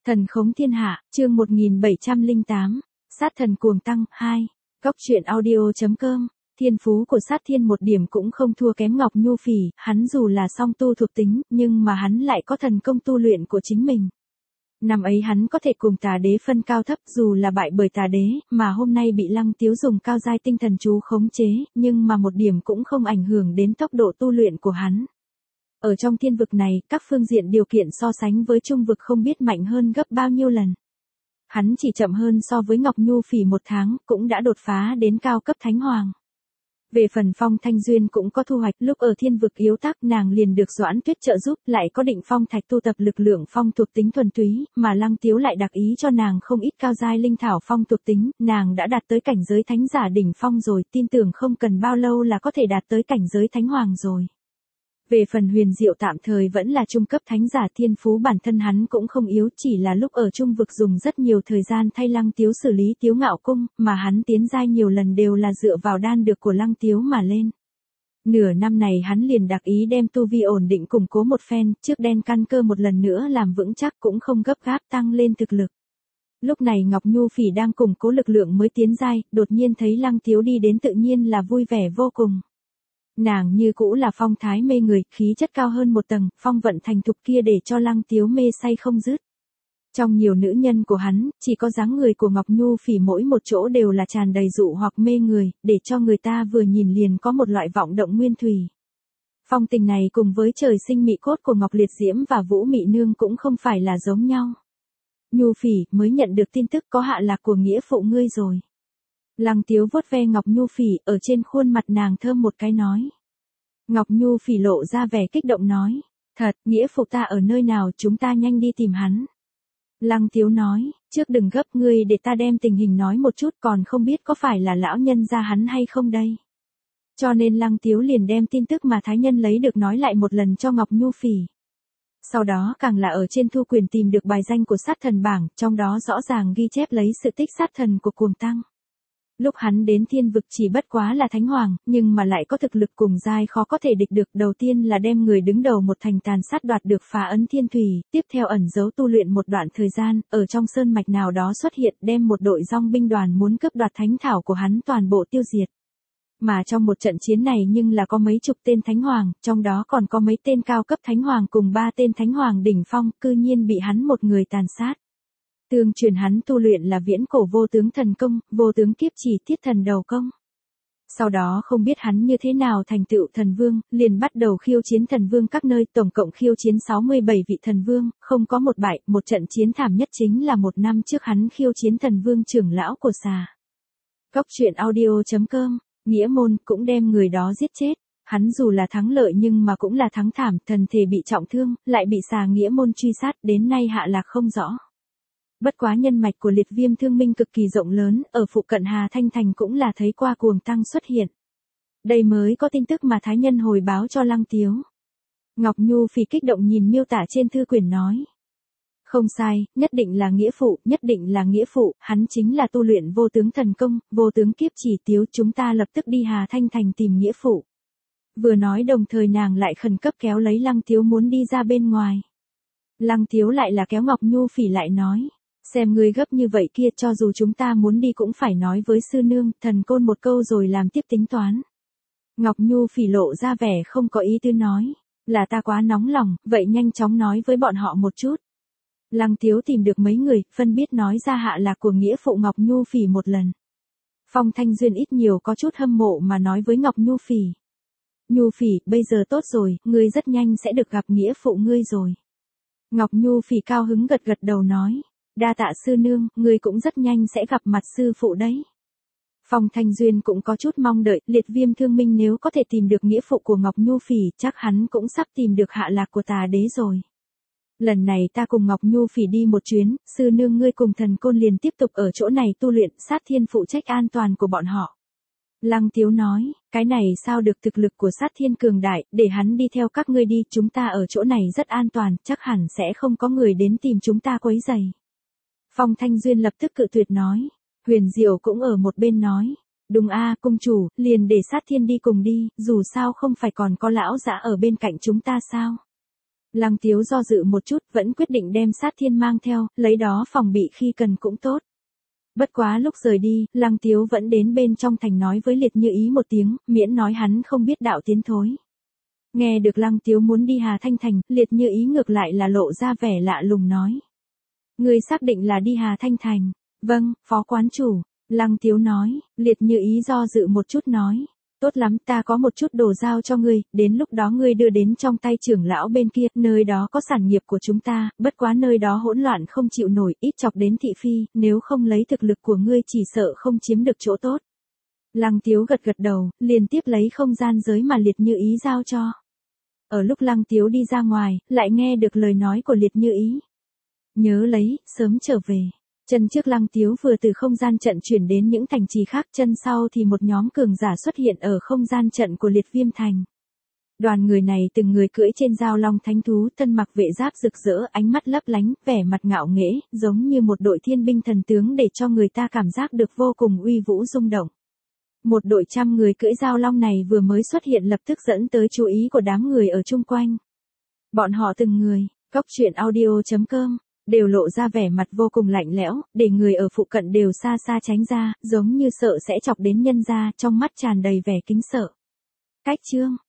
Thần khống thiên hạ, chương 1708, sát thần cuồng tăng, 2. Góc truyện audio.com. Thiên phú của sát thiên một điểm cũng không thua kém Ngọc Nhu Phỉ, hắn dù là song tu thuộc tính, nhưng mà hắn lại có thần công tu luyện của chính mình. Năm ấy hắn có thể cùng tà đế phân cao thấp dù là bại bởi tà đế, mà hôm nay bị Lăng Tiếu dùng cao giai tinh thần chú khống chế, nhưng mà một điểm cũng không ảnh hưởng đến tốc độ tu luyện của hắn. Ở trong thiên vực này, các phương diện điều kiện so sánh với trung vực không biết mạnh hơn gấp bao nhiêu lần. Hắn chỉ chậm hơn so với Ngọc Nhu Phỉ 1 tháng, cũng đã đột phá đến cao cấp thánh hoàng. Về phần Phong Thanh Duyên cũng có thu hoạch, lúc ở thiên vực yếu tác nàng liền được Doãn Tuyết trợ giúp, lại có Định Phong Thạch tu tập lực lượng phong thuộc tính thuần túy, mà Lăng Tiếu lại đặc ý cho nàng không ít cao giai linh thảo phong thuộc tính, nàng đã đạt tới cảnh giới thánh giả đỉnh phong rồi, tin tưởng không cần bao lâu là có thể đạt tới cảnh giới thánh hoàng rồi. Về phần Huyền Diệu tạm thời vẫn là trung cấp thánh giả, thiên phú bản thân hắn cũng không yếu, chỉ là lúc ở trung vực dùng rất nhiều thời gian thay Lăng Tiếu xử lý Tiếu Ngạo Cung, mà hắn tiến giai nhiều lần đều là dựa vào đan dược của Lăng Tiếu mà lên. Nửa năm này hắn liền đặc ý đem tu vi ổn định củng cố một phen, trước đen căn cơ một lần nữa làm vững chắc, cũng không gấp gáp tăng lên thực lực. Lúc này Ngọc Nhu Phỉ đang củng cố lực lượng mới tiến giai, đột nhiên thấy Lăng Tiếu đi đến tự nhiên là vui vẻ vô cùng. Nàng như cũ là phong thái mê người, khí chất cao hơn một tầng, phong vận thành thục kia để cho Lăng Tiếu mê say không dứt. Trong nhiều nữ nhân của hắn, chỉ có dáng người của Ngọc Nhu Phỉ mỗi một chỗ đều là tràn đầy dụ hoặc mê người, để cho người ta vừa nhìn liền có một loại vọng động nguyên thủy. Phong tình này cùng với trời sinh mị cốt của Ngọc Liệt Diễm và Vũ Mị Nương cũng không phải là giống nhau. Nhu Phỉ, mới nhận được tin tức có hạ lạc của nghĩa phụ ngươi rồi. Lăng Tiếu vuốt ve Ngọc Nhu Phỉ, ở trên khuôn mặt nàng thơm một cái nói. Ngọc Nhu Phỉ lộ ra vẻ kích động nói, thật, nghĩa phụ ta ở nơi nào, chúng ta nhanh đi tìm hắn. Lăng Tiếu nói, trước đừng gấp, ngươi để ta đem tình hình nói một chút, còn không biết có phải là lão nhân gia hắn hay không đây. Cho nên Lăng Tiếu liền đem tin tức mà thái nhân lấy được nói lại một lần cho Ngọc Nhu Phỉ. Sau đó càng là ở trên thu quyền tìm được bài danh của sát thần bảng, trong đó rõ ràng ghi chép lấy sự tích sát thần của cuồng tăng. Lúc hắn đến thiên vực chỉ bất quá là thánh hoàng, nhưng mà lại có thực lực cùng giai khó có thể địch được. Đầu tiên là đem người đứng đầu một thành tàn sát đoạt được phá ấn thiên thủy, tiếp theo ẩn giấu tu luyện một đoạn thời gian, ở trong sơn mạch nào đó xuất hiện, đem một đội dòng binh đoàn muốn cướp đoạt thánh thảo của hắn toàn bộ tiêu diệt. Mà trong một trận chiến này nhưng là có mấy chục tên thánh hoàng, trong đó còn có mấy tên cao cấp thánh hoàng cùng 3 tên thánh hoàng đỉnh phong, cư nhiên bị hắn một người tàn sát. Tương truyền hắn tu luyện là viễn cổ vô tướng thần công, vô tướng kiếp chỉ thiết thần đầu công. Sau đó không biết hắn như thế nào thành tựu thần vương, liền bắt đầu khiêu chiến thần vương các nơi, tổng cộng khiêu chiến 67 vị thần vương, không có một bại, một trận chiến thảm nhất chính là 1 năm trước hắn khiêu chiến thần vương trưởng lão của xà. Góc truyện audio.com, Nghĩa Môn cũng đem người đó giết chết. Hắn dù là thắng lợi nhưng mà cũng là thắng thảm, thần thể bị trọng thương, lại bị xà Nghĩa Môn truy sát, đến nay hạ lạc không rõ. Bất quá nhân mạch của Liệt Viêm Thương Minh cực kỳ rộng lớn, ở phụ cận Hà Thanh Thành cũng là thấy qua cuồng tăng xuất hiện. Đây mới có tin tức mà thái nhân hồi báo cho Lăng Tiếu. Ngọc Nhu Phỉ kích động nhìn miêu tả trên thư quyển nói. Không sai, nhất định là nghĩa phụ, nhất định là nghĩa phụ, hắn chính là tu luyện vô tướng thần công, vô tướng kiếp chỉ Tiếu, chúng ta lập tức đi Hà Thanh Thành tìm nghĩa phụ. Vừa nói đồng thời nàng lại khẩn cấp kéo lấy Lăng Tiếu muốn đi ra bên ngoài. Lăng Tiếu lại là kéo Ngọc Nhu Phỉ lại nói. Xem ngươi gấp như vậy kia, cho dù chúng ta muốn đi cũng phải nói với sư nương, thần côn một câu rồi làm tiếp tính toán. Ngọc Nhu Phỉ lộ ra vẻ không có ý tứ nói, là ta quá nóng lòng, vậy nhanh chóng nói với bọn họ một chút. Lăng Tiếu tìm được mấy người, phân biết nói ra hạ lạc của nghĩa phụ Ngọc Nhu Phỉ một lần. Phong Thanh Duyên ít nhiều có chút hâm mộ mà nói với Ngọc Nhu Phỉ. Nhu Phỉ, bây giờ tốt rồi, ngươi rất nhanh sẽ được gặp nghĩa phụ ngươi rồi. Ngọc Nhu Phỉ cao hứng gật gật đầu nói. Đa tạ sư nương, ngươi cũng rất nhanh sẽ gặp mặt sư phụ đấy. Phong Thanh Duyên cũng có chút mong đợi, Liệt Viêm Thương Minh nếu có thể tìm được nghĩa phụ của Ngọc Nhu Phỉ, chắc hắn cũng sắp tìm được hạ lạc của tà đế rồi. Lần này ta cùng Ngọc Nhu Phỉ đi một chuyến, sư nương ngươi cùng thần côn liền tiếp tục ở chỗ này tu luyện, sát thiên phụ trách an toàn của bọn họ. Lăng Tiếu nói, cái này sao được, thực lực của sát thiên cường đại, để hắn đi theo các ngươi đi, chúng ta ở chỗ này rất an toàn, chắc hẳn sẽ không có người đến tìm chúng ta quấy rầy. Phong Thanh Duyên lập tức cự tuyệt nói. Huyền Diệu cũng ở một bên nói. Đúng a, cung chủ, liền để sát thiên đi cùng đi, dù sao không phải còn có lão dã ở bên cạnh chúng ta sao. Lăng Tiếu do dự một chút, vẫn quyết định đem Sát Thiên mang theo, lấy đó phòng bị khi cần cũng tốt. Bất quá lúc rời đi, Lăng Tiếu vẫn đến bên trong thành nói với Liệt Như Ý một tiếng, miễn nói hắn không biết đạo tiến thối. Nghe được Lăng Tiếu muốn đi Hà Thanh Thành, Liệt Như Ý ngược lại là lộ ra vẻ lạ lùng nói. Ngươi xác định là đi Hà Thanh Thành? Vâng, phó quán chủ. Lăng Tiếu nói. Liệt Như Ý do dự một chút nói. Tốt lắm, ta có một chút đồ giao cho ngươi, đến lúc đó ngươi đưa đến trong tay trưởng lão bên kia, nơi đó có sản nghiệp của chúng ta, bất quá nơi đó hỗn loạn không chịu nổi, ít chọc đến thị phi, nếu không lấy thực lực của ngươi chỉ sợ không chiếm được chỗ tốt. Lăng Tiếu gật gật đầu, liền tiếp lấy không gian giới mà Liệt Như Ý giao cho. Ở lúc Lăng Tiếu đi ra ngoài, lại nghe được lời nói của Liệt Như Ý. Nhớ lấy, sớm trở về. Chân trước Lăng Tiếu vừa từ không gian trận chuyển đến những thành trì khác, chân sau thì một nhóm cường giả xuất hiện ở không gian trận của Liệt Viêm Thành. Đoàn người này từng người cưỡi trên dao long thánh thú, thân mặc vệ giáp rực rỡ, ánh mắt lấp lánh, vẻ mặt ngạo nghễ, giống như một đội thiên binh thần tướng để cho người ta cảm giác được vô cùng uy vũ rung động. Một đội trăm người cưỡi dao long này vừa mới xuất hiện lập tức dẫn tới chú ý của đám người ở chung quanh. Bọn họ từng người, coctruyện.audio.com, đều lộ ra vẻ mặt vô cùng lạnh lẽo, để người ở phụ cận đều xa xa tránh ra, giống như sợ sẽ chọc đến nhân gia, trong mắt tràn đầy vẻ kính sợ. Cách chương